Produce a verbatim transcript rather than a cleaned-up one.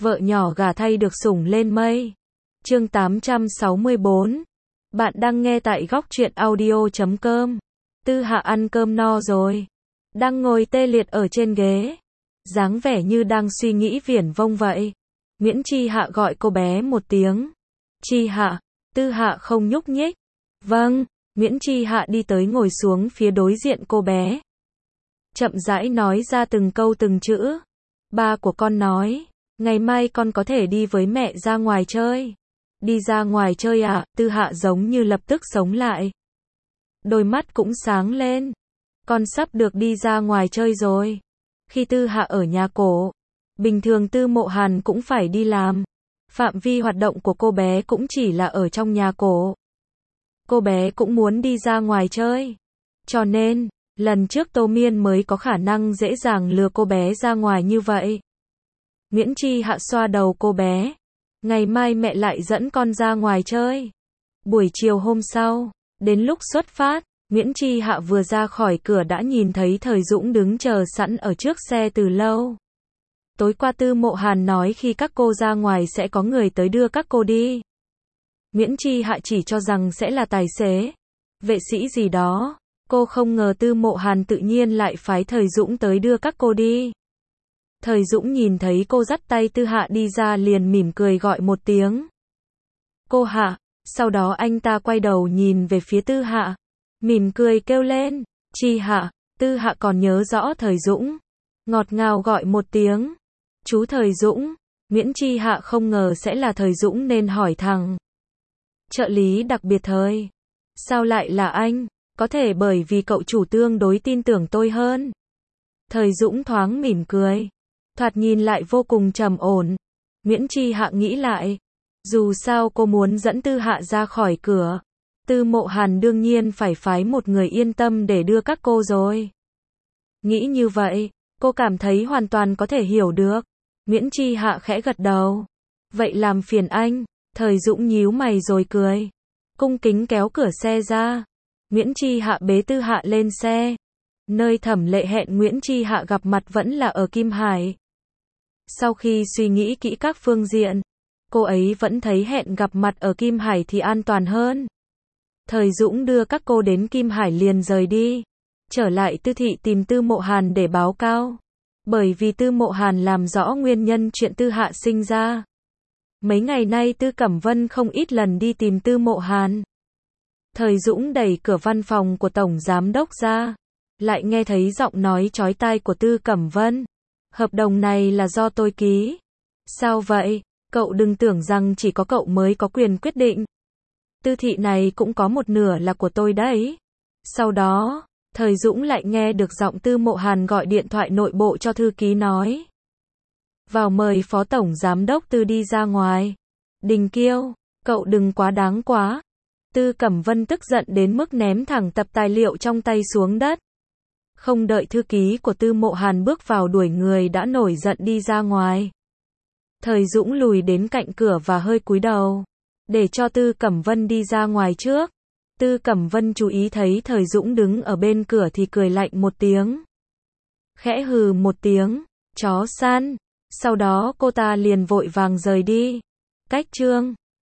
vợ nhỏ gả thay được sủng lên mây. Chương tám trăm sáu mươi bốn. Bạn đang nghe tại góc truyện audio chấm com. Tư Hạ ăn cơm no rồi, đang ngồi tê liệt ở trên ghế, dáng vẻ như đang suy nghĩ viển vông vậy. Nguyễn Chi Hạ gọi cô bé một tiếng. Chi Hạ. Tư Hạ không nhúc nhích. Vâng. Nguyễn Chi Hạ đi tới ngồi xuống phía đối diện cô bé, chậm rãi nói ra từng câu từng chữ. Ba của con nói, ngày mai con có thể đi với mẹ ra ngoài chơi. Đi ra ngoài chơi à? Tư Hạ giống như lập tức sống lại, đôi mắt cũng sáng lên. Con sắp được đi ra ngoài chơi rồi. Khi Tư Hạ ở nhà cổ, bình thường Tư Mộ Hàn cũng phải đi làm. Phạm vi hoạt động của cô bé cũng chỉ là ở trong nhà cổ. Cô bé cũng muốn đi ra ngoài chơi. Cho nên, lần trước Tô Miên mới có khả năng dễ dàng lừa cô bé ra ngoài như vậy. Nguyễn Chi Hạ xoa đầu cô bé. Ngày mai mẹ lại dẫn con ra ngoài chơi. Buổi chiều hôm sau, đến lúc xuất phát, Nguyễn Chi Hạ vừa ra khỏi cửa đã nhìn thấy Thời Dũng đứng chờ sẵn ở trước xe từ lâu. Tối qua Tư Mộ Hàn nói khi các cô ra ngoài sẽ có người tới đưa các cô đi. Nguyễn Chi Hạ chỉ cho rằng sẽ là tài xế, vệ sĩ gì đó. Cô không ngờ Tư Mộ Hàn tự nhiên lại phái Thời Dũng tới đưa các cô đi. Thời Dũng nhìn thấy cô dắt tay Tư Hạ đi ra liền mỉm cười gọi một tiếng. Cô Hạ. Sau đó anh ta quay đầu nhìn về phía Tư Hạ, mỉm cười kêu lên, Chi Hạ. Tư Hạ còn nhớ rõ Thời Dũng, ngọt ngào gọi một tiếng, chú Thời Dũng. Nguyễn Chi Hạ không ngờ sẽ là Thời Dũng nên hỏi thẳng. Trợ lý đặc biệt Thời. Sao lại là anh? Có thể bởi vì cậu chủ tương đối tin tưởng tôi hơn. Thời Dũng thoáng mỉm cười, thoạt nhìn lại vô cùng trầm ổn. Nguyễn Chi Hạ nghĩ lại, dù sao cô muốn dẫn Tư Hạ ra khỏi cửa, Tư Mộ Hàn đương nhiên phải phái một người yên tâm để đưa các cô rồi. Nghĩ như vậy, cô cảm thấy hoàn toàn có thể hiểu được. Nguyễn Chi Hạ khẽ gật đầu. Vậy làm phiền anh. Thời Dũng nhíu mày rồi cười, cung kính kéo cửa xe ra. Nguyễn Chi Hạ bế Tư Hạ lên xe. Nơi Thẩm Lệ hẹn Nguyễn Chi Hạ gặp mặt vẫn là ở Kim Hải. Sau khi suy nghĩ kỹ các phương diện, cô ấy vẫn thấy hẹn gặp mặt ở Kim Hải thì an toàn hơn. Thời Dũng đưa các cô đến Kim Hải liền rời đi, trở lại Tư thị tìm Tư Mộ Hàn để báo cáo. Bởi vì Tư Mộ Hàn làm rõ nguyên nhân chuyện Tư Hạ sinh ra. Mấy ngày nay Tư Cẩm Vân không ít lần đi tìm Tư Mộ Hàn. Thời Dũng đẩy cửa văn phòng của Tổng Giám Đốc ra, lại nghe thấy giọng nói chói tai của Tư Cẩm Vân. Hợp đồng này là do tôi ký. Sao vậy? Cậu đừng tưởng rằng chỉ có cậu mới có quyền quyết định. Tư thị này cũng có một nửa là của tôi đấy. Sau đó, Thời Dũng lại nghe được giọng Tư Mộ Hàn gọi điện thoại nội bộ cho thư ký nói. Vào mời Phó Tổng Giám Đốc Tư đi ra ngoài. Đình Kiêu, cậu đừng quá đáng quá. Tư Cẩm Vân tức giận đến mức ném thẳng tập tài liệu trong tay xuống đất. Không đợi thư ký của Tư Mộ Hàn bước vào đuổi người đã nổi giận đi ra ngoài. Thời Dũng lùi đến cạnh cửa và hơi cúi đầu, để cho Tư Cẩm Vân đi ra ngoài trước. Tư Cẩm Vân chú ý thấy Thời Dũng đứng ở bên cửa thì cười lạnh một tiếng. Khẽ hừ một tiếng, chó săn. Sau đó cô ta liền vội vàng rời đi. Cách chương